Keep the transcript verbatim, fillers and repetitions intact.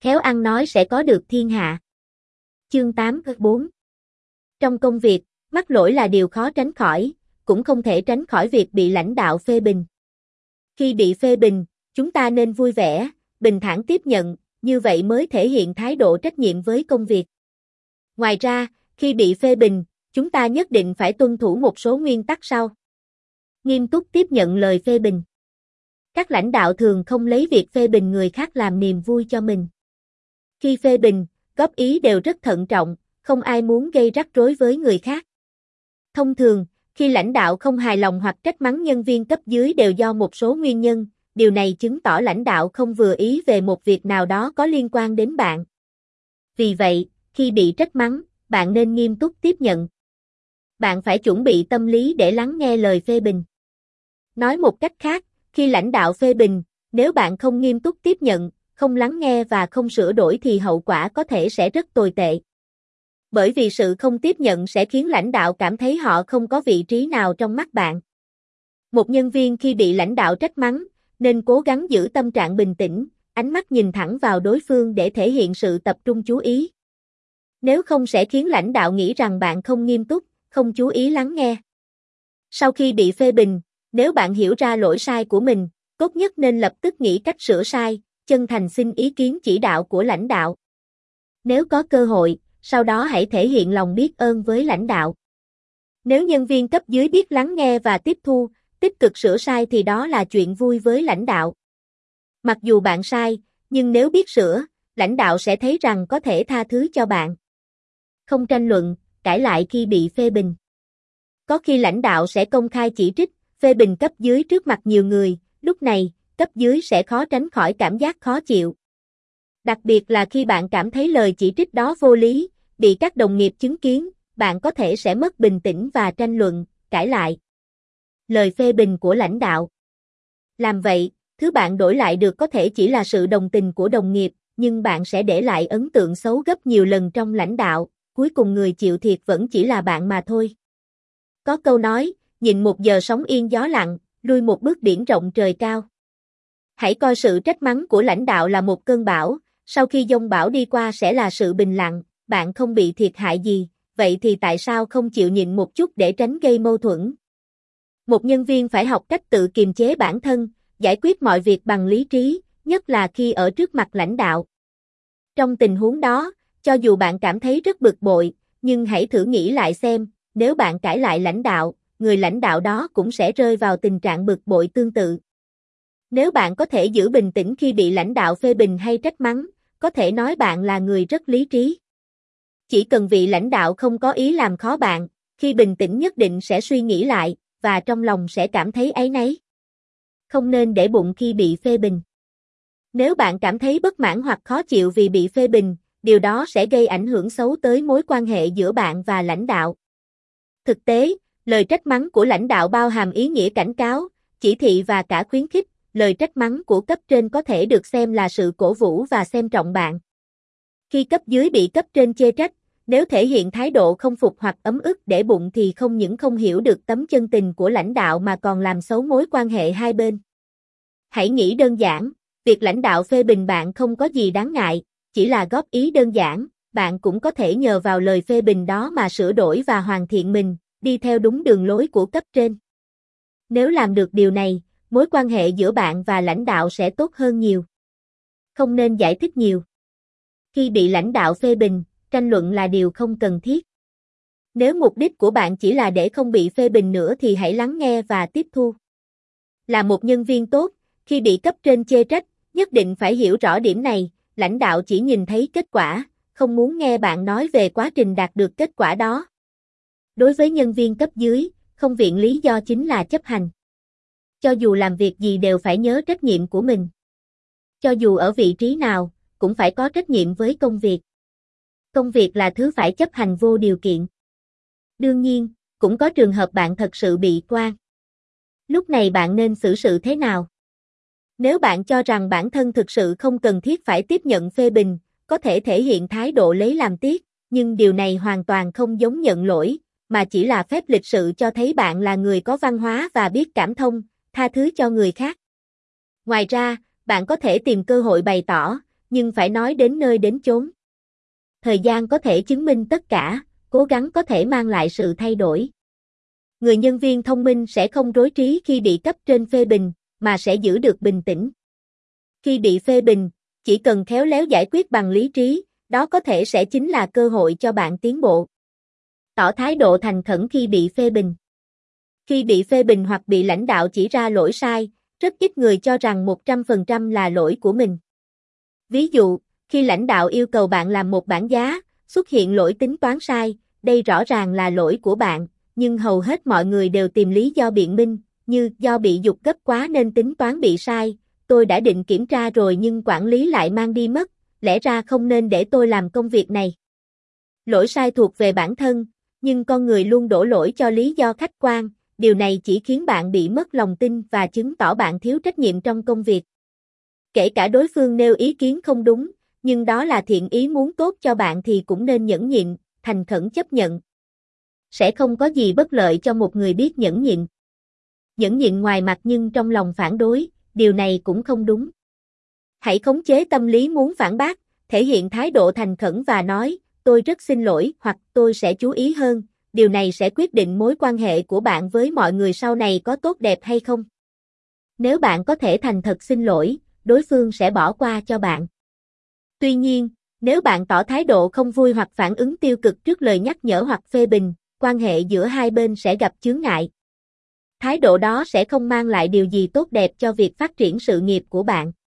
khéo ăn nói sẽ có được thiên hạ. Chương tám bốn. Trong công việc, mắc lỗi là điều khó tránh khỏi, cũng không thể tránh khỏi việc bị lãnh đạo phê bình. Khi bị phê bình, chúng ta nên vui vẻ, bình thản tiếp nhận, như vậy mới thể hiện thái độ trách nhiệm với công việc. Ngoài ra, khi bị phê bình, chúng ta nhất định phải tuân thủ một số nguyên tắc sau. Nghiêm túc tiếp nhận lời phê bình. Các lãnh đạo thường không lấy việc phê bình người khác làm niềm vui cho mình. Khi phê bình, góp ý đều rất thận trọng, không ai muốn gây rắc rối với người khác. Thông thường, khi lãnh đạo không hài lòng hoặc trách mắng nhân viên cấp dưới đều do một số nguyên nhân, điều này chứng tỏ lãnh đạo không vừa ý về một việc nào đó có liên quan đến bạn. Vì vậy, khi bị trách mắng, bạn nên nghiêm túc tiếp nhận. Bạn phải chuẩn bị tâm lý để lắng nghe lời phê bình. Nói một cách khác, khi lãnh đạo phê bình, nếu bạn không nghiêm túc tiếp nhận, không lắng nghe và không sửa đổi thì hậu quả có thể sẽ rất tồi tệ. Bởi vì sự không tiếp nhận sẽ khiến lãnh đạo cảm thấy họ không có vị trí nào trong mắt bạn. Một nhân viên khi bị lãnh đạo trách mắng, nên cố gắng giữ tâm trạng bình tĩnh, ánh mắt nhìn thẳng vào đối phương để thể hiện sự tập trung chú ý. Nếu không sẽ khiến lãnh đạo nghĩ rằng bạn không nghiêm túc, không chú ý lắng nghe. Sau khi bị phê bình, nếu bạn hiểu ra lỗi sai của mình, tốt nhất nên lập tức nghĩ cách sửa sai, chân thành xin ý kiến chỉ đạo của lãnh đạo. Nếu có cơ hội, sau đó hãy thể hiện lòng biết ơn với lãnh đạo. Nếu nhân viên cấp dưới biết lắng nghe và tiếp thu, tích cực sửa sai thì đó là chuyện vui với lãnh đạo. Mặc dù bạn sai, nhưng nếu biết sửa, lãnh đạo sẽ thấy rằng có thể tha thứ cho bạn. Không tranh luận, cãi lại khi bị phê bình. Có khi lãnh đạo sẽ công khai chỉ trích, phê bình cấp dưới trước mặt nhiều người, lúc này, cấp dưới sẽ khó tránh khỏi cảm giác khó chịu. Đặc biệt là khi bạn cảm thấy lời chỉ trích đó vô lý, bị các đồng nghiệp chứng kiến, bạn có thể sẽ mất bình tĩnh và tranh luận, cãi lại. Lời phê bình của lãnh đạo. Làm vậy, thứ bạn đổi lại được có thể chỉ là sự đồng tình của đồng nghiệp, nhưng bạn sẽ để lại ấn tượng xấu gấp nhiều lần trong lãnh đạo, cuối cùng người chịu thiệt vẫn chỉ là bạn mà thôi. Có câu nói, nhịn một giờ sóng yên gió lặng, lui một bước biển rộng trời cao. Hãy coi sự trách mắng của lãnh đạo là một cơn bão, sau khi giông bão đi qua sẽ là sự bình lặng, bạn không bị thiệt hại gì, vậy thì tại sao không chịu nhịn một chút để tránh gây mâu thuẫn? Một nhân viên phải học cách tự kiềm chế bản thân, giải quyết mọi việc bằng lý trí, nhất là khi ở trước mặt lãnh đạo. Trong tình huống đó, cho dù bạn cảm thấy rất bực bội, nhưng hãy thử nghĩ lại xem, nếu bạn cãi lại lãnh đạo, người lãnh đạo đó cũng sẽ rơi vào tình trạng bực bội tương tự. Nếu bạn có thể giữ bình tĩnh khi bị lãnh đạo phê bình hay trách mắng, có thể nói bạn là người rất lý trí. Chỉ cần vị lãnh đạo không có ý làm khó bạn, khi bình tĩnh nhất định sẽ suy nghĩ lại, và trong lòng sẽ cảm thấy áy náy. Không nên để bụng khi bị phê bình. Nếu bạn cảm thấy bất mãn hoặc khó chịu vì bị phê bình, điều đó sẽ gây ảnh hưởng xấu tới mối quan hệ giữa bạn và lãnh đạo. Thực tế, lời trách mắng của lãnh đạo bao hàm ý nghĩa cảnh cáo, chỉ thị và cả khuyến khích. Lời trách mắng của cấp trên có thể được xem là sự cổ vũ và xem trọng bạn. Khi cấp dưới bị cấp trên chê trách, nếu thể hiện thái độ không phục hoặc ấm ức để bụng thì không những không hiểu được tấm chân tình của lãnh đạo mà còn làm xấu mối quan hệ hai bên. Hãy nghĩ đơn giản, việc lãnh đạo phê bình bạn không có gì đáng ngại, chỉ là góp ý đơn giản, bạn cũng có thể nhờ vào lời phê bình đó mà sửa đổi và hoàn thiện mình, đi theo đúng đường lối của cấp trên. Nếu làm được điều này, mối quan hệ giữa bạn và lãnh đạo sẽ tốt hơn nhiều. Không nên giải thích nhiều. Khi bị lãnh đạo phê bình, tranh luận là điều không cần thiết. Nếu mục đích của bạn chỉ là để không bị phê bình nữa thì hãy lắng nghe và tiếp thu. Là một nhân viên tốt, khi bị cấp trên chê trách, nhất định phải hiểu rõ điểm này, lãnh đạo chỉ nhìn thấy kết quả, không muốn nghe bạn nói về quá trình đạt được kết quả đó. Đối với nhân viên cấp dưới, không viện lý do chính là chấp hành. Cho dù làm việc gì đều phải nhớ trách nhiệm của mình. Cho dù ở vị trí nào, cũng phải có trách nhiệm với công việc. Công việc là thứ phải chấp hành vô điều kiện. Đương nhiên, cũng có trường hợp bạn thật sự bị oan. Lúc này bạn nên xử sự thế nào? Nếu bạn cho rằng bản thân thực sự không cần thiết phải tiếp nhận phê bình, có thể thể hiện thái độ lấy làm tiếc, nhưng điều này hoàn toàn không giống nhận lỗi, mà chỉ là phép lịch sự cho thấy bạn là người có văn hóa và biết cảm thông, tha thứ cho người khác. Ngoài ra, bạn có thể tìm cơ hội bày tỏ, nhưng phải nói đến nơi đến chốn. Thời gian có thể chứng minh tất cả, cố gắng có thể mang lại sự thay đổi. Người nhân viên thông minh sẽ không rối trí khi bị cấp trên phê bình, mà sẽ giữ được bình tĩnh. Khi bị phê bình, chỉ cần khéo léo giải quyết bằng lý trí, đó có thể sẽ chính là cơ hội cho bạn tiến bộ. Tỏ thái độ thành khẩn khi bị phê bình. Khi bị phê bình hoặc bị lãnh đạo chỉ ra lỗi sai, rất ít người cho rằng một trăm phần trăm là lỗi của mình. Ví dụ, khi lãnh đạo yêu cầu bạn làm một bảng giá, xuất hiện lỗi tính toán sai, đây rõ ràng là lỗi của bạn, nhưng hầu hết mọi người đều tìm lý do biện minh, như do bị giục gấp quá nên tính toán bị sai, tôi đã định kiểm tra rồi nhưng quản lý lại mang đi mất, lẽ ra không nên để tôi làm công việc này. Lỗi sai thuộc về bản thân, nhưng con người luôn đổ lỗi cho lý do khách quan, điều này chỉ khiến bạn bị mất lòng tin và chứng tỏ bạn thiếu trách nhiệm trong công việc. Kể cả đối phương nêu ý kiến không đúng, nhưng đó là thiện ý muốn tốt cho bạn thì cũng nên nhẫn nhịn, thành khẩn chấp nhận. Sẽ không có gì bất lợi cho một người biết nhẫn nhịn. Nhẫn nhịn ngoài mặt nhưng trong lòng phản đối, điều này cũng không đúng. Hãy khống chế tâm lý muốn phản bác, thể hiện thái độ thành khẩn và nói, tôi rất xin lỗi hoặc tôi sẽ chú ý hơn, điều này sẽ quyết định mối quan hệ của bạn với mọi người sau này có tốt đẹp hay không. Nếu bạn có thể thành thật xin lỗi, đối phương sẽ bỏ qua cho bạn. Tuy nhiên, nếu bạn tỏ thái độ không vui hoặc phản ứng tiêu cực trước lời nhắc nhở hoặc phê bình, quan hệ giữa hai bên sẽ gặp chướng ngại. Thái độ đó sẽ không mang lại điều gì tốt đẹp cho việc phát triển sự nghiệp của bạn.